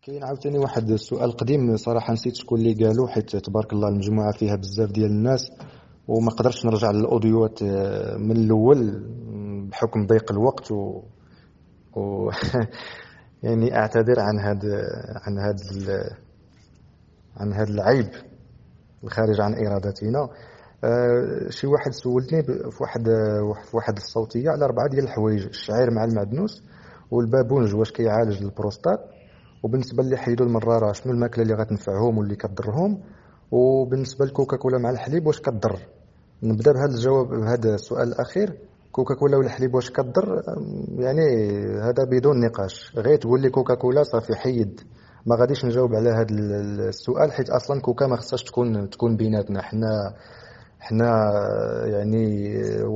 كاين عاوتاني واحد السؤال قديم صراحة نسيت شكون اللي قالو، حيت تبارك الله المجموعة فيها بزاف ديال الناس وما قدرتش نرجع للاوديوات من الاول بحكم ضيق الوقت و... يعني اعتذر عن هذا العيب الخارج عن ارادتنا. شي واحد سولني في واحد الصوتيه على 4 ديال الحوايج: الشعير مع المعدنوس، والبابونج واش كيعالج البروستات، وبالنسبه اللي حيدوا المراره شنو الماكله اللي غتنفعهم واللي كضرهم، وبالنسبه لكوكاكولا مع الحليب واش كضر. نبدا بهذا الجواب، بهذا السؤال الاخير: كوكاكولا والحليب واش كضر؟ يعني هذا بدون نقاش، غير تقول لي كوكاكولا صافي حيد. ما غاديش نجاوب على هذا السؤال حيت اصلا كوكا ما خصهاش تكون بيناتنا. حنا يعني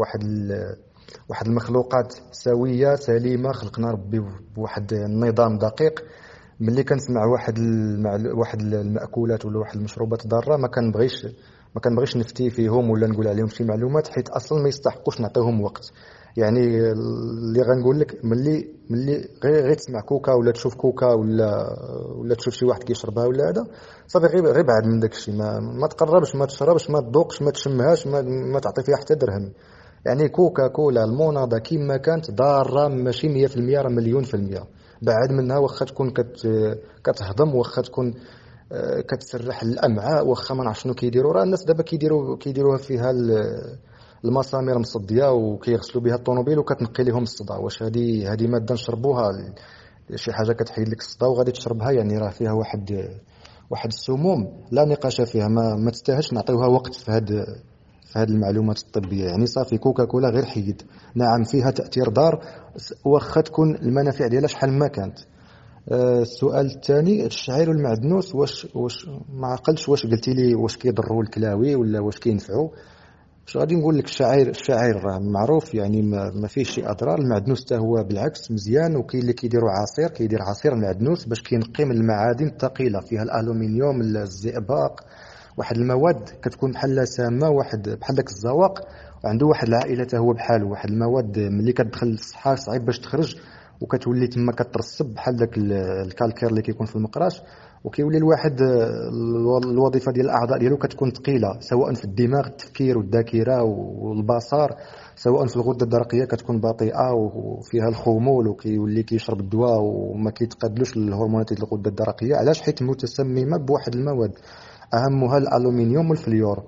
واحد المخلوقات سويه سليمه، خلقنا ربي بواحد النظام دقيق. ملي كنسمع واحد المأكولات ولا واحد المشروبات ضاره ما كنبغيش نفتي فيهم ولا نقول عليهم شي معلومات، حيت اصلا ما يستحقوش نعطيهم وقت. يعني اللي غنقول لك ملي غير تسمع كوكا ولا تشوف كوكا ولا تشوف شي واحد كيشربها ولا هذا، صافي غير بعد من داك الشيء. ما تقربش، ما تشربش، ما تذوقش، ما تشمهاش، ما تعطي فيها حتى درهم. يعني كوكا كولا الموناضه كيما كانت ضاره، ماشي 100%، راه مليون في المية. بعد منها واخا تكون كتهضم، واخا تكون كتسرح الامعاء، واخا ما نعرف شنو كيديروا. راه الناس دابا كيديروها فيها المسامير مصديه وكيغسلوا بها الطوموبيل وكتنقي لهم الصداع. واش هذه ماده نشربوها؟ شي حاجه كتحيد لك الصداع وغادي تشربها؟ يعني راه فيها واحد السموم لا نقاش فيها. ما تستاهلش نعطيوها وقت في هذه المعلومات الطبيه. يعني صافي كوكا كولا غير حيد. نعم فيها تاثير ضار، واخا تكون المنافع ديالها شحال ما كانت. السؤال الثاني: الشعير والمعدنوس واش ما عقلتش واش قلتي لي واش كيضروا الكلاوي ولا واش كينفعوا؟ اش غادي نقول لك؟ الشعير راه معروف، يعني ما فيه شي اضرار. المعدنوس حتى هو بالعكس مزيان، وكاين اللي كيديروا كيدير عصير المعدنوس باش كينقي من المعادن الثقيله فيها الالومنيوم، الزئبق، واحد المواد كتكون بحال سامه، واحد بحال داك الزواق. وعنده واحد العائله حتى هو بحال واحد المواد ملي كتدخل للصحه صعيب باش تخرج، وكتولي تما كترسب بحال داك الكالكير اللي كيكون في المقراش. وكيولي الواحد الوظيفه ديال الاعضاء ديالو كتكون ثقيله، سواء في الدماغ التفكير والذاكره والبصر، سواء في الغده الدرقيه كتكون بطيئه وفيها الخمول، وكيولي كيشرب الدواء وما كيتقادلوش الهرمونات ديال الغده الدرقيه. علاش؟ حيت متسممه بواحد المواد اهمها الالومنيوم والفليور.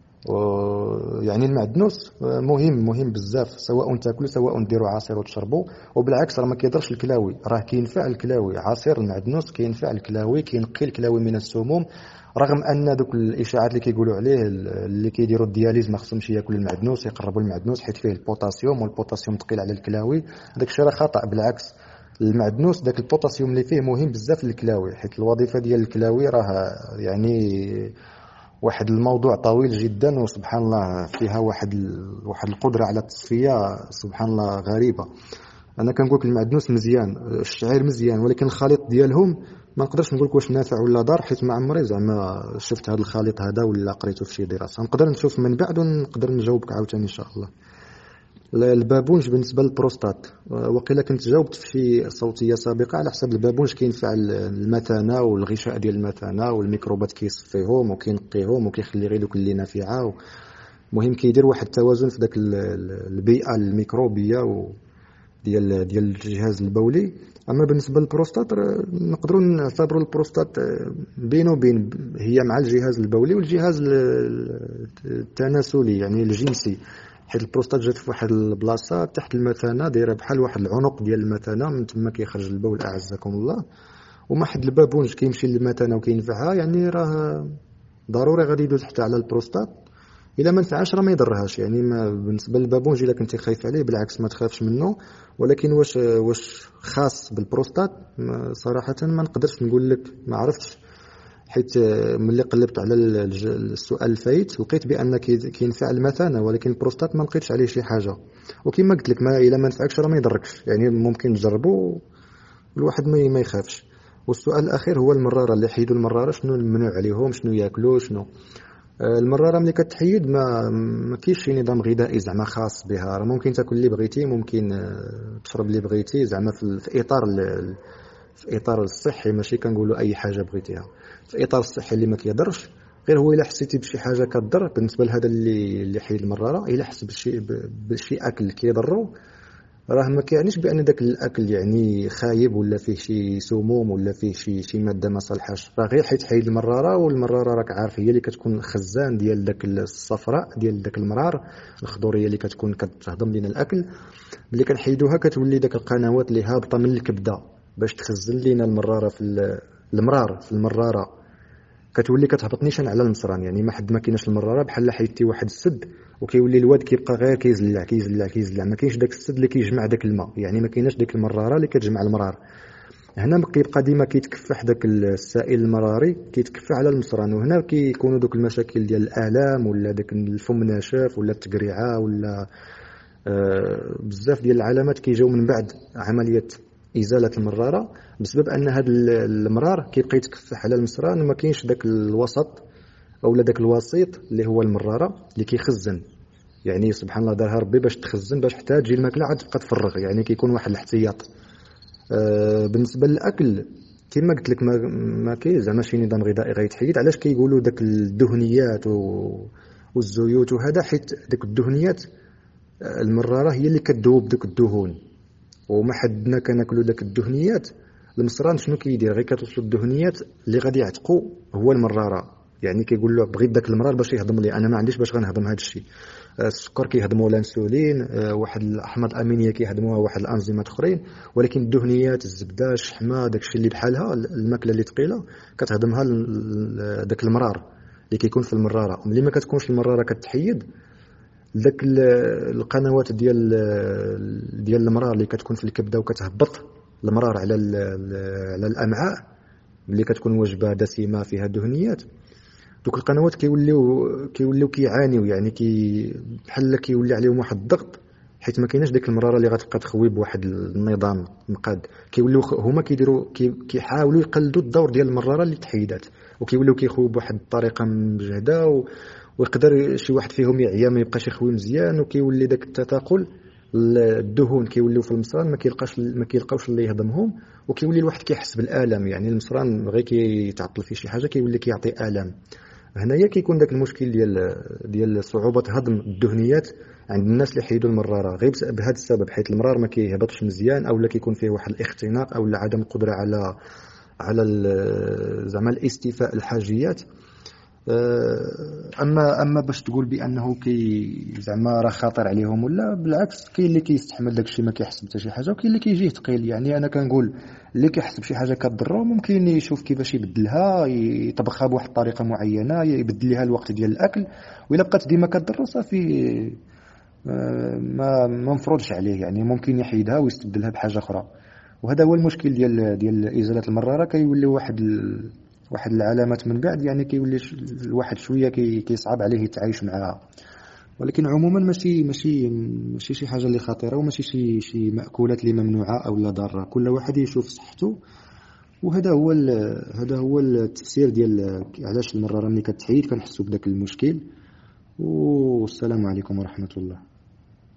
يعني المعدنوس مهم بزاف، سواء تاكلوا سواء ديروا عصير وتشربوا. وبالعكس راه ما كيضرش الكلاوي، راه كينفع الكلاوي. عصير المعدنوس كينفع الكلاوي، كينقي الكلاوي من السموم. رغم ان دوك الاشاعات اللي كيقولوا عليه اللي كيديروا الدياليز ما خصهمش ياكلوا المعدنوس، يقربوا المعدنوس حيت فيه البوتاسيوم، والبوتاسيوم ثقيل على الكلاوي. داك الشيء راه خطا. بالعكس المعدنوس داك البوتاسيوم اللي فيه مهم بزاف للكلاوي، حيت الوظيفه ديال الكلاوي راه يعني واحد الموضوع طويل جدا، وسبحان الله فيها واحد القدره على التصفيه سبحان الله غريبه. انا كنقول لك المعدنوس مزيان، الشعير مزيان، ولكن الخليط ديالهم ما نقدرش نقول لك واش نافع ولا ضار، حيت ما عمري زعما شفت هذا الخليط هذا ولا قريته في شي دراسه. نقدر نشوف من بعد ونقدر نجاوبك عاوتاني ان شاء الله. البابونج بالنسبه للبروستات، وقيلا كنت جاوبت في شي صوتيه سابقه على حسب البابونج كينفع المثانه والغشاء ديال المثانه، والميكروبات كيصفيهم وكينقيهم وكيخلي غير دوك اللي نافعه. المهم كيدير واحد التوازن في داك البيئه الميكروبيه ديال الجهاز البولي. اما بالنسبه للبروستات نقدروا نعتبروا البروستات بين وبين، هي مع الجهاز البولي والجهاز التناسلي يعني الجنسي، حيت البروستات جات في واحد البلاصه تحت المثانه، دايره بحال واحد العنق ديال المثانه، من تما كيخرج البول اعزكم الله. وما حد البابونج كيمشي للمثانه وكينفعها، يعني راه ضروري غادي يدوز حتى على البروستات. الا ما نفعش راه ما يضرهاش. يعني ما بالنسبه للبابونج الا كنتي خايف عليه بالعكس ما تخافش منه. ولكن واش خاص بالبروستات؟ صراحه ما نقدرش نقول لك، ما عرفتش. حيت ملي قلبت على السؤال الفايت لقيت بان كينفع المثانه، ولكن البروستات ما لقيتش عليه شي حاجه. وكما قلت لك، ما الا ما نفعكش راه ما يضركش، يعني ممكن تجربوا الواحد ما يخافش. والسؤال الاخير هو المراره، اللي حيدوا المراره شنو الممنوع عليهم، شنو ياكلوا، شنو؟ المراره ملي كتحيد ما كاينش شي نظام غذائي زعما خاص بها. راه ممكن تاكل اللي بغيتي، ممكن تشرب اللي بغيتي، زعما في اطار في اطار الصحي، ماشي كنقولوا اي حاجه بغيتيها، في اطار الصحي اللي ما كيضرش. غير هو الا حسيتي بشي حاجه كضر بالنسبه لهذا اللي حيد المراره، الا حس بشي اكل كيضرو، راه ما كيعنيش بان داك الاكل يعني خايب ولا فيه شي سموم ولا فيه شي ماده ما صالحاش، راه غير حيت حيد المراره. والمراره راك عارف هي اللي كتكون خزان ديال داك الصفراء ديال داك المرار الخضوريه اللي كتكون كتهضم لنا الاكل. ملي كنحيدوها كتولي داك القنوات اللي هابطه من الكبده باش تخزن لنا المراره في المرار في المراره، كتولي كتهبط نيشان على المصران. يعني ما حد ما كايناش المراره، بحال حيدتي واحد السد وكيولي الواد كيبقى غير كيزلع كيزلع كيزلع، ما كاينش داك السد اللي كيجمع داك الماء، يعني ما كايناش ديك المراره اللي كتجمع المرار. هنا كيبقى ديما كيتكفح داك السائل المراري كيتكفح على المصران، وهنا كيكونوا دوك المشاكل ديال الالام ولا داك الفم ناشف ولا التقريعه ولا بزاف ديال العلامات كيجاو من بعد عمليه ازاله المراره، بسبب ان هذا المرار كيبقى يتكفح على المصران وما كاينش داك الوسط اولا داك الوسيط اللي هو المراره اللي كيخزن. يعني سبحان الله دارها ربي باش تخزن، باش حتى تجي الماكله عاد تبقى تفرغ، يعني كيكون واحد الاحتياط. بالنسبه للاكل كما قلت لك ما كاين زعما شي نظام غذائي غيتحيد. علاش كيقولوا داك الدهنيات والزيوت وهذا؟ حيت داك الدهنيات المراره هي اللي كتذوب داك الدهون، وما حدنا كناكلوا داك الدهنيات. المصران شنو كيدير؟ غير كتوصل الدهنيات اللي غادي يعتقوا هو المراره. يعني كيقول له بغيت داك المرار باش يهضم لي، انا ما عنديش باش غنهضم هذا الشيء. السكر كيهضموا الانسولين، واحد الاحماض الامينيه كيهضموها واحد الانزيمات اخرين، ولكن الدهنيات الزبده الشحمه داك الشيء اللي بحالها الماكله اللي ثقيله كتهضمها داك المرار اللي كيكون في المراره. ملي ما كتكونش المراره كتحيد داك القنوات ديال المرار اللي كتكون في الكبده وكتهبط المرار على الامعاء، ملي كتكون وجبه دسمه فيها دهنيات، دوك القنوات كيوليو كيعانيو، يعني بحال كيولي عليهم واحد الضغط، حيت ما كايناش ديك المراره اللي غتبقى تخوي بواحد النظام مقاد. كيوليو هما كيديروا كيحاولوا يقلدوا الدور ديال المراره اللي تحيدات، وكيوليو كيخويو بواحد الطريقه مجهده، ويقدر شي واحد فيهم يعيا ما يبقاش يخوي مزيان، وكيولي داك التثاقل الدهون كيوليو في المصران ما كيلقاوش اللي يهضمهم، وكيولي الواحد كيحس بالالم. يعني المصران غير كيتعطل فيه شي حاجه كيولي كيعطي الام. هنايا كيكون داك المشكل ديال صعوبه هضم الدهنيات عند الناس اللي حيدوا المراره، غير بهذا السبب، حيت المرار ما كيهبطش مزيان، اولا كيكون فيه واحد الاختناق اولا عدم القدره على زعما الاستيفاء الحاجيات. اما باش تقول بانه زعما راه خطر عليهم ولا بالعكس، كاين اللي كيستحمل داك الشيء ما كيحس حتى شي حاجه، وكاين اللي كيجيه ثقيل. يعني انا كنقول اللي كيحس بشي حاجه كضرو ممكن يشوف كيفاش يبدلها، يطبخها بواحد الطريقه معينه، يبدل لها الوقت ديال الاكل، والا بقات ديما كضرو صافي ما مفروضش عليه، يعني ممكن يحيدها ويستبدلها بحاجه اخرى. وهذا هو المشكل ديال ازاله المراره. كيولي واحد العلامات من بعد، يعني كيولي الواحد شويه كيصعب عليه يتعايش معها. ولكن عموما ماشي شي حاجه اللي خطيره، وماشي شي مأكولات اللي ممنوعه او لا ضاره. كل واحد يشوف صحته، وهذا هو التفسير ديال علاش المراره ملي كتحيد كنحسوا بداك المشكل. والسلام عليكم ورحمه الله.